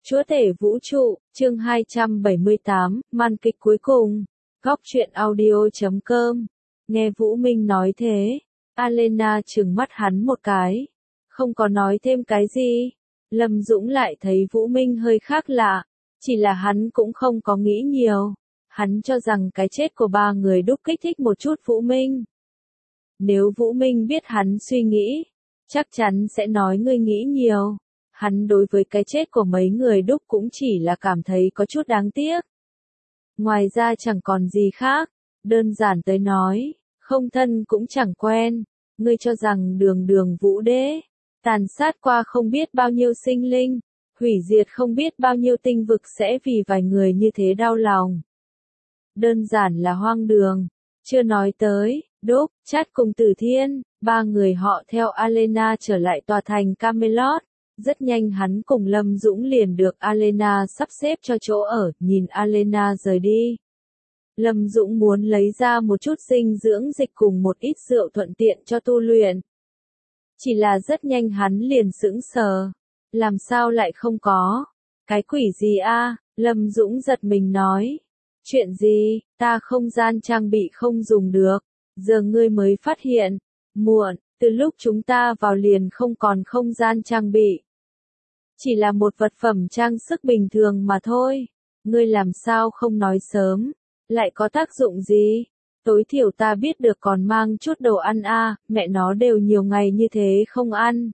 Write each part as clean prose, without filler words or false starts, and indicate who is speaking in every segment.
Speaker 1: Chúa tể vũ trụ, chương 278, màn kịch cuối cùng. Góc truyện audio.com. Nghe Vũ Minh nói thế, Alena trừng mắt hắn một cái, không có nói thêm cái gì. Lâm Dũng lại thấy Vũ Minh hơi khác lạ, chỉ là hắn cũng không có nghĩ nhiều. Hắn cho rằng cái chết của ba người Đúc kích thích một chút Vũ Minh. Nếu Vũ Minh biết hắn suy nghĩ, chắc chắn sẽ nói ngươi nghĩ nhiều. Hắn đối với cái chết của mấy người Đúc cũng chỉ là cảm thấy có chút đáng tiếc. Ngoài ra chẳng còn gì khác, đơn giản tới nói, không thân cũng chẳng quen. Ngươi cho rằng đường Vũ Đế, tàn sát qua không biết bao nhiêu sinh linh, hủy diệt không biết bao nhiêu tinh vực sẽ vì vài người như thế đau lòng. Đơn giản là hoang đường. Chưa nói tới, Đúc, Chát cùng Tử Thiên, ba người họ theo Alena trở lại tòa thành Camelot. Rất nhanh hắn cùng Lâm Dũng liền được Alena sắp xếp cho chỗ ở, nhìn Alena rời đi. Lâm Dũng muốn lấy ra một chút dinh dưỡng dịch cùng một ít rượu thuận tiện cho tu luyện. Chỉ là rất nhanh hắn liền sững sờ. Làm sao lại không có? Cái quỷ gì a? Lâm Dũng giật mình nói. Chuyện gì? Ta không gian trang bị không dùng được. Giờ ngươi mới phát hiện. Muộn, từ lúc chúng ta vào liền không còn không gian trang bị. Chỉ là một vật phẩm trang sức bình thường mà thôi. Ngươi làm sao không nói sớm? Lại có tác dụng gì? Tối thiểu ta biết được còn mang chút đồ ăn a, mẹ nó đều nhiều ngày như thế không ăn.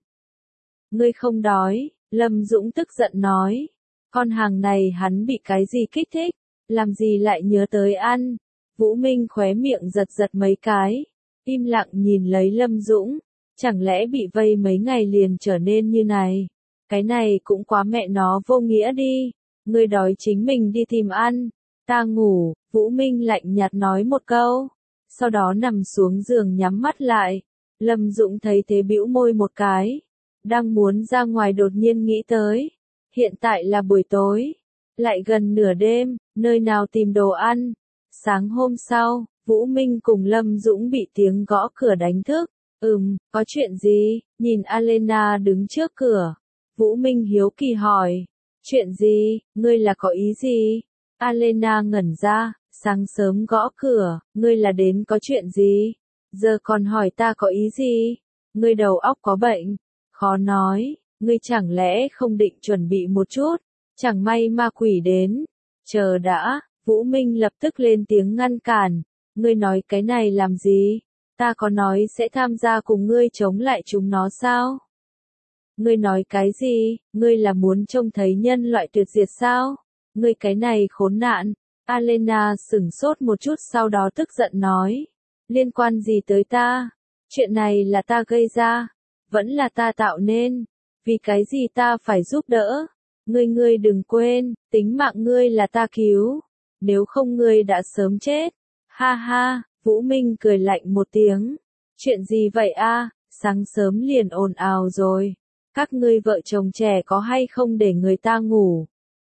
Speaker 1: Ngươi không đói, Lâm Dũng tức giận nói. Con hàng này hắn bị cái gì kích thích? Làm gì lại nhớ tới ăn? Vũ Minh khóe miệng giật giật mấy cái. Im lặng nhìn lấy Lâm Dũng. Chẳng lẽ bị vây mấy ngày liền trở nên như này? Cái này cũng quá mẹ nó vô nghĩa đi. Ngươi đói chính mình đi tìm ăn. Ta ngủ, Vũ Minh lạnh nhạt nói một câu. Sau đó nằm xuống giường nhắm mắt lại. Lâm Dũng thấy thế bĩu môi một cái. Đang muốn ra ngoài đột nhiên nghĩ tới. Hiện tại là buổi tối. Lại gần nửa đêm, nơi nào tìm đồ ăn. Sáng hôm sau, Vũ Minh cùng Lâm Dũng bị tiếng gõ cửa đánh thức. Có chuyện gì? Nhìn Alena đứng trước cửa. Vũ Minh hiếu kỳ hỏi. Chuyện gì? Ngươi là có ý gì? Alena ngẩn ra, sáng sớm gõ cửa, ngươi là đến có chuyện gì? Giờ còn hỏi ta có ý gì? Ngươi đầu óc có bệnh? Khó nói, ngươi chẳng lẽ không định chuẩn bị một chút? Chẳng may ma quỷ đến. Chờ đã, Vũ Minh lập tức lên tiếng ngăn cản. Ngươi nói cái này làm gì? Ta có nói sẽ tham gia cùng ngươi chống lại chúng nó sao? Ngươi nói cái gì? Ngươi là muốn trông thấy nhân loại tuyệt diệt sao? Ngươi cái này khốn nạn. Alena sửng sốt một chút sau đó tức giận nói. Liên quan gì tới ta? Chuyện này là ta gây ra. Vẫn là ta tạo nên. Vì cái gì ta phải giúp đỡ? Ngươi đừng quên, tính mạng ngươi là ta cứu. Nếu không ngươi đã sớm chết. Ha ha, Vũ Minh cười lạnh một tiếng. Chuyện gì vậy a? Sáng sớm liền ồn ào rồi. Các ngươi vợ chồng trẻ có hay không để người ta ngủ?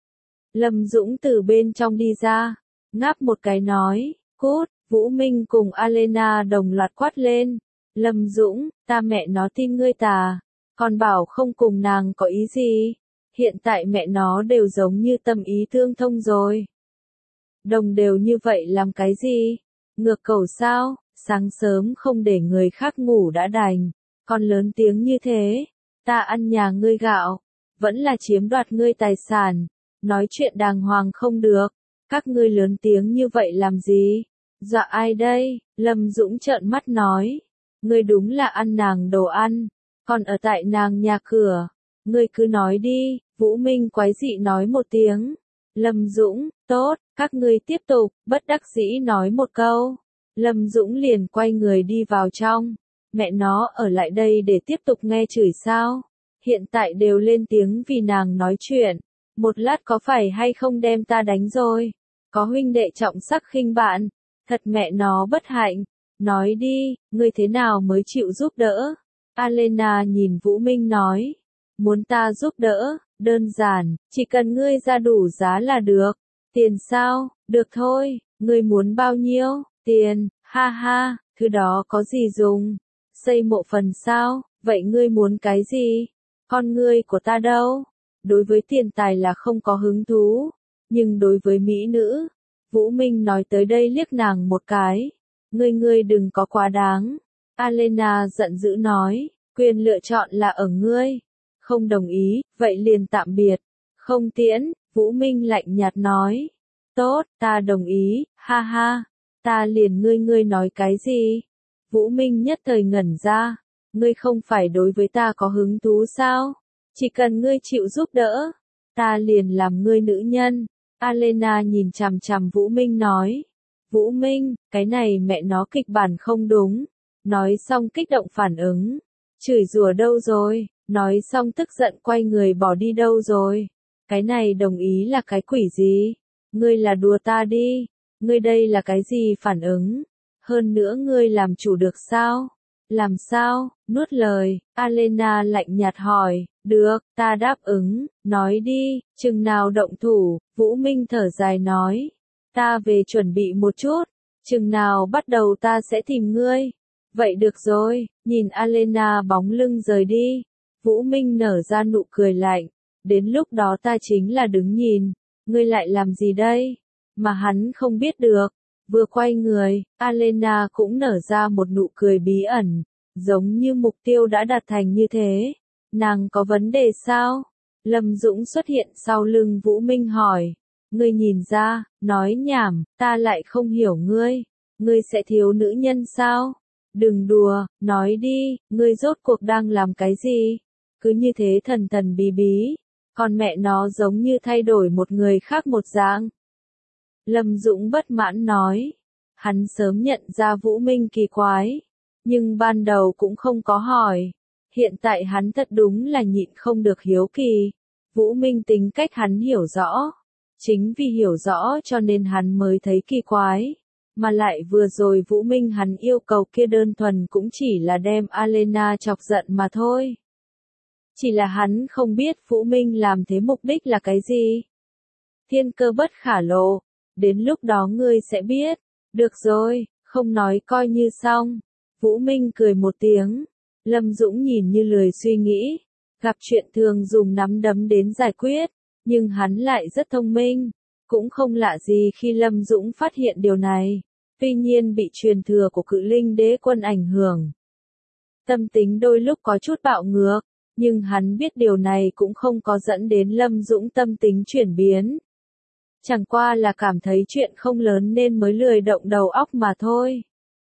Speaker 1: Lâm Dũng từ bên trong đi ra, ngáp một cái nói, cút. Vũ Minh cùng Alena đồng loạt quát lên. Lâm Dũng, ta mẹ nó tin ngươi tà, còn bảo không cùng nàng có ý gì. Hiện tại mẹ nó đều giống như tâm ý tương thông rồi. Đồng đều như vậy làm cái gì? Ngược cầu sao? Sáng sớm không để người khác ngủ đã đành, còn lớn tiếng như thế. Ta ăn nhà ngươi gạo, vẫn là chiếm đoạt ngươi tài sản. Nói chuyện đàng hoàng không được. Các ngươi lớn tiếng như vậy làm gì? Dọa ai đây? Lâm Dũng trợn mắt nói. Ngươi đúng là ăn nàng đồ ăn, còn ở tại nàng nhà cửa. Ngươi cứ nói đi. Vũ Minh quái dị nói một tiếng. Lâm Dũng, tốt, các ngươi tiếp tục. Bất đắc dĩ nói một câu. Lâm Dũng liền quay người đi vào trong. Mẹ nó ở lại đây để tiếp tục nghe chửi sao? Hiện tại đều lên tiếng vì nàng nói chuyện. Một lát có phải hay không đem ta đánh rồi? Có huynh đệ trọng sắc khinh bạn. Thật mẹ nó bất hạnh. Nói đi, ngươi thế nào mới chịu giúp đỡ? Alena nhìn Vũ Minh nói. Muốn ta giúp đỡ? Đơn giản, chỉ cần ngươi ra đủ giá là được. Tiền sao? Được thôi, ngươi muốn bao nhiêu? Tiền, ha ha, thứ đó có gì dùng? Xây mộ phần sao? Vậy ngươi muốn cái gì? Con ngươi của ta đâu? đối với tiền tài là không có hứng thú, nhưng đối với mỹ nữ, Vũ Minh nói tới đây liếc nàng một cái. Ngươi đừng có quá đáng. Alena giận dữ nói, quyền lựa chọn là ở ngươi. Không đồng ý, vậy liền tạm biệt. Không tiễn, Vũ Minh lạnh nhạt nói. Tốt, ta đồng ý, ha ha. Ta liền ngươi nói cái gì? Vũ Minh nhất thời ngẩn ra. Ngươi không phải đối với ta có hứng thú sao? Chỉ cần ngươi chịu giúp đỡ, ta liền làm ngươi nữ nhân. Alena nhìn chằm chằm Vũ Minh nói. Vũ Minh, cái này mẹ nó kịch bản không đúng. Nói xong kích động phản ứng. Chửi rủa đâu rồi? Nói xong tức giận quay người bỏ đi đâu rồi? Cái này đồng ý là cái quỷ gì? Ngươi là đùa ta đi. Ngươi đây là cái gì phản ứng? Hơn nữa ngươi làm chủ được sao? Làm sao? Nuốt lời, Alena lạnh nhạt hỏi. Được, ta đáp ứng, nói đi, chừng nào động thủ, Vũ Minh thở dài nói. Ta về chuẩn bị một chút, chừng nào bắt đầu ta sẽ tìm ngươi. Vậy được rồi, nhìn Alena bóng lưng rời đi, Vũ Minh nở ra nụ cười lạnh. Đến lúc đó ta chính là đứng nhìn, ngươi lại làm gì đây? Mà hắn không biết được. Vừa quay người, Alena cũng nở ra một nụ cười bí ẩn, giống như mục tiêu đã đạt thành như thế. Nàng có vấn đề sao? Lâm Dũng xuất hiện sau lưng Vũ Minh hỏi. Ngươi nhìn ra, nói nhảm, ta lại không hiểu ngươi. Ngươi sẽ thiếu nữ nhân sao? Đừng đùa, nói đi, ngươi rốt cuộc đang làm cái gì? Cứ như thế thần thần bí bí, còn mẹ nó giống như thay đổi một người khác một dạng. Lâm Dũng bất mãn nói. Hắn sớm nhận ra Vũ Minh kỳ quái, nhưng ban đầu cũng không có hỏi. Hiện tại hắn thật đúng là nhịn không được hiếu kỳ. Vũ Minh tính cách hắn hiểu rõ. Chính vì hiểu rõ cho nên hắn mới thấy kỳ quái. Mà lại vừa rồi Vũ Minh hắn yêu cầu kia đơn thuần cũng chỉ là đem Alena chọc giận mà thôi. Chỉ là hắn không biết Vũ Minh làm thế mục đích là cái gì. Thiên cơ bất khả lộ. Đến lúc đó ngươi sẽ biết. Được rồi, không nói coi như xong. Vũ Minh cười một tiếng. Lâm Dũng nhìn như lười suy nghĩ. Gặp chuyện thường dùng nắm đấm đến giải quyết. Nhưng hắn lại rất thông minh. Cũng không lạ gì khi Lâm Dũng phát hiện điều này. Tuy nhiên bị truyền thừa của Cự Linh Đế Quân ảnh hưởng. Tâm tính đôi lúc có chút bạo ngược. Nhưng hắn biết điều này cũng không có dẫn đến Lâm Dũng tâm tính chuyển biến. Chẳng qua là cảm thấy chuyện không lớn nên mới lười động đầu óc mà thôi.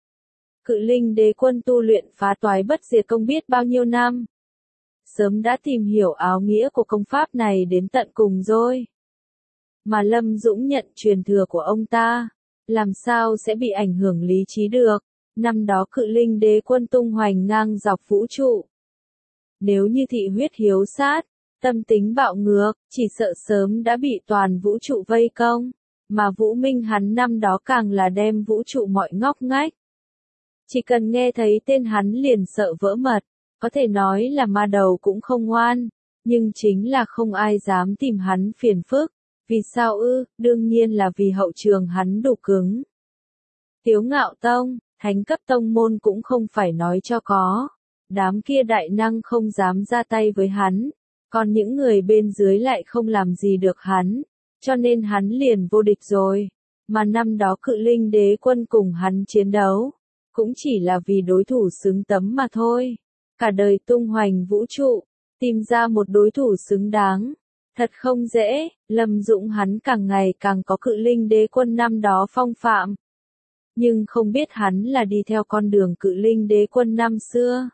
Speaker 1: Cự Linh Đế Quân tu luyện phá toái bất diệt công biết bao nhiêu năm. Sớm đã tìm hiểu áo nghĩa của công pháp này đến tận cùng rồi. Mà Lâm Dũng nhận truyền thừa của ông ta, làm sao sẽ bị ảnh hưởng lý trí được. Năm đó Cự Linh Đế Quân tung hoành ngang dọc vũ trụ. Nếu như thị huyết hiếu sát, tâm tính bạo ngược, chỉ sợ sớm đã bị toàn vũ trụ vây công. Mà Vũ Minh hắn năm đó càng là đem vũ trụ mọi ngóc ngách. Chỉ cần nghe thấy tên hắn liền sợ vỡ mật, có thể nói là ma đầu cũng không ngoan, nhưng chính là không ai dám tìm hắn phiền phức. Vì sao ư? Đương nhiên là vì hậu trường hắn đủ cứng. Tiếu Ngạo Tông, thánh cấp tông môn cũng không phải nói cho có. Đám kia đại năng không dám ra tay với hắn, còn những người bên dưới lại không làm gì được hắn, cho nên hắn liền vô địch rồi. Mà năm đó Cự Linh Đế Quân cùng hắn chiến đấu, cũng chỉ là vì đối thủ xứng tấm mà thôi. Cả đời tung hoành vũ trụ, tìm ra một đối thủ xứng đáng, thật không dễ. Lâm Dũng hắn càng ngày càng có Cự Linh Đế Quân năm đó phong phạm. Nhưng không biết hắn là đi theo con đường Cự Linh Đế Quân năm xưa,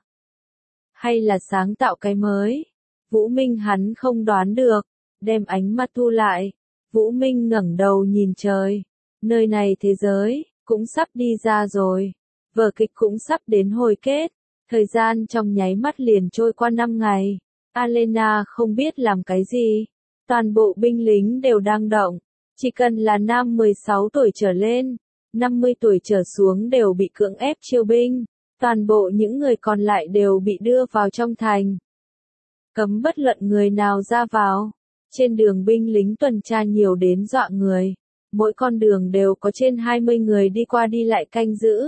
Speaker 1: hay là sáng tạo cái mới. Vũ Minh hắn không đoán được, đem ánh mắt thu lại. Vũ Minh ngẩng đầu nhìn trời. Nơi này thế giới, cũng sắp đi ra rồi. Vở kịch cũng sắp đến hồi kết. Thời gian trong nháy mắt liền trôi qua 5 ngày. Alena không biết làm cái gì. Toàn bộ binh lính đều đang động. Chỉ cần là nam 16 tuổi trở lên, 50 tuổi trở xuống đều bị cưỡng ép chiêu binh. Toàn bộ những người còn lại đều bị đưa vào trong thành. Cấm bất luận người nào ra vào. Trên đường binh lính tuần tra nhiều đến dọa người. Mỗi con đường đều có trên 20 người đi qua đi lại canh giữ.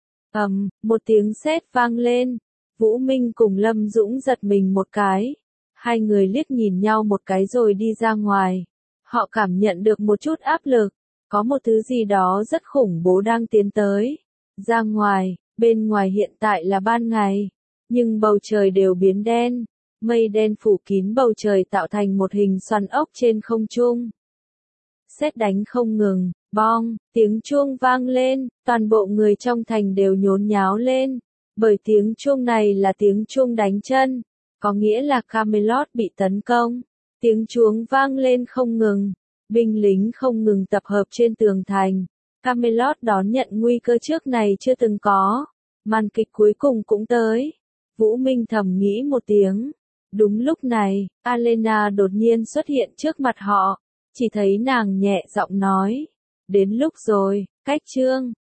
Speaker 1: Một tiếng sét vang lên. Vũ Minh cùng Lâm Dũng giật mình một cái. Hai người liếc nhìn nhau một cái rồi đi ra ngoài. Họ cảm nhận được một chút áp lực, có một thứ gì đó rất khủng bố đang tiến tới. Ra ngoài, bên ngoài hiện tại là ban ngày, nhưng bầu trời đều biến đen, mây đen phủ kín bầu trời tạo thành một hình xoắn ốc trên không trung. Sét đánh không ngừng, bong, tiếng chuông vang lên, toàn bộ người trong thành đều nhốn nháo lên, bởi tiếng chuông này là tiếng chuông đánh chân, có nghĩa là Camelot bị tấn công. Tiếng chuông vang lên không ngừng, binh lính không ngừng tập hợp trên tường thành. Camelot đón nhận nguy cơ trước này chưa từng có. Màn kịch cuối cùng cũng tới. Vũ Minh thầm nghĩ một tiếng. Đúng lúc này, Alena đột nhiên xuất hiện trước mặt họ. Chỉ thấy nàng nhẹ giọng nói. Đến lúc rồi, cách chương.